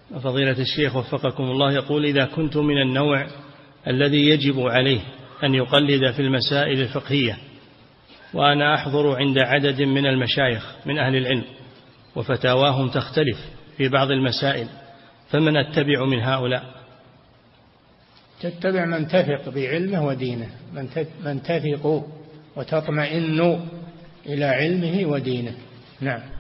فضيلة الشيخ وفقكم الله يقول: إذا كنت من النوع الذي يجب عليه أن يقلد في المسائل الفقهية، وأنا أحضر عند عدد من المشايخ من أهل العلم وفتاواهم تختلف في بعض المسائل، فمن أتبع من هؤلاء؟ تتبع من تثق بعلمه ودينه، من تثق وتطمئن إلى علمه ودينه. نعم.